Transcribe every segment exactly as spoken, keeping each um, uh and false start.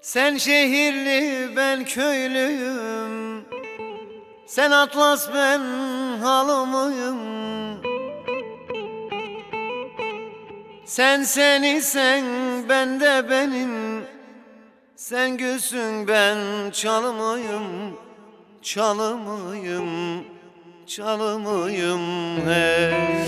Sen şehirli, ben köylüyüm. Sen atlas, ben halımıyım. Sen seni sen, ben de benim. Sen gülsün, ben çalımıyım. Çalımıyım, çalımıyım hey.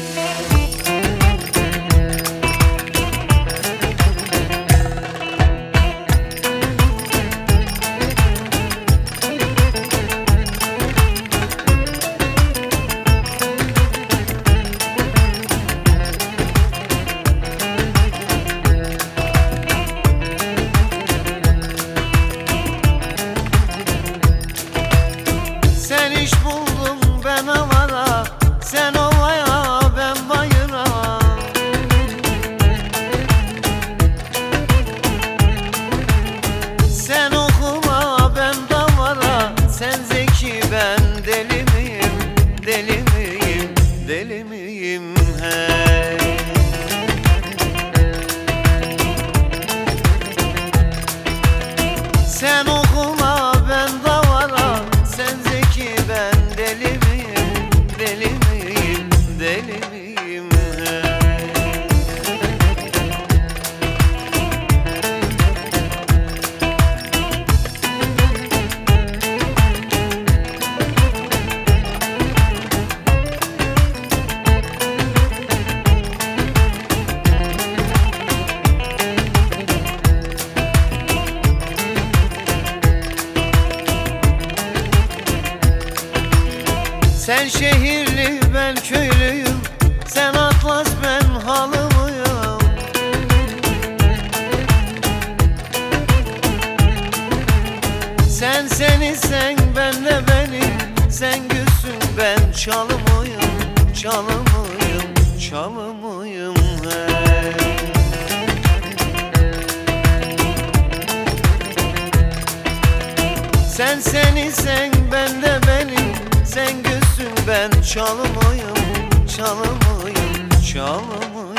Sen iş buldun, ben avara. Sen ovaya, ben bayıra. Sen okuma, ben davara. Sen zeki, ben deli miyim? Deli miyim? Deli miyim hey? Sen okuma, ben davara. Sen zeki, ben deli miyim? Deli miyim? Deli miyim hey? Sen şehirli, ben köylüyüm. Sen atlas, ben halımıyım. Sen seni sen, ben de benim. Sen gülsün, ben çalımıyım. Çalımıyım, çalımıyım hey. Sen seni sen, ben de benim. Sen gülsün, ben çalımıyım. Çalımıyım, çalımıyım.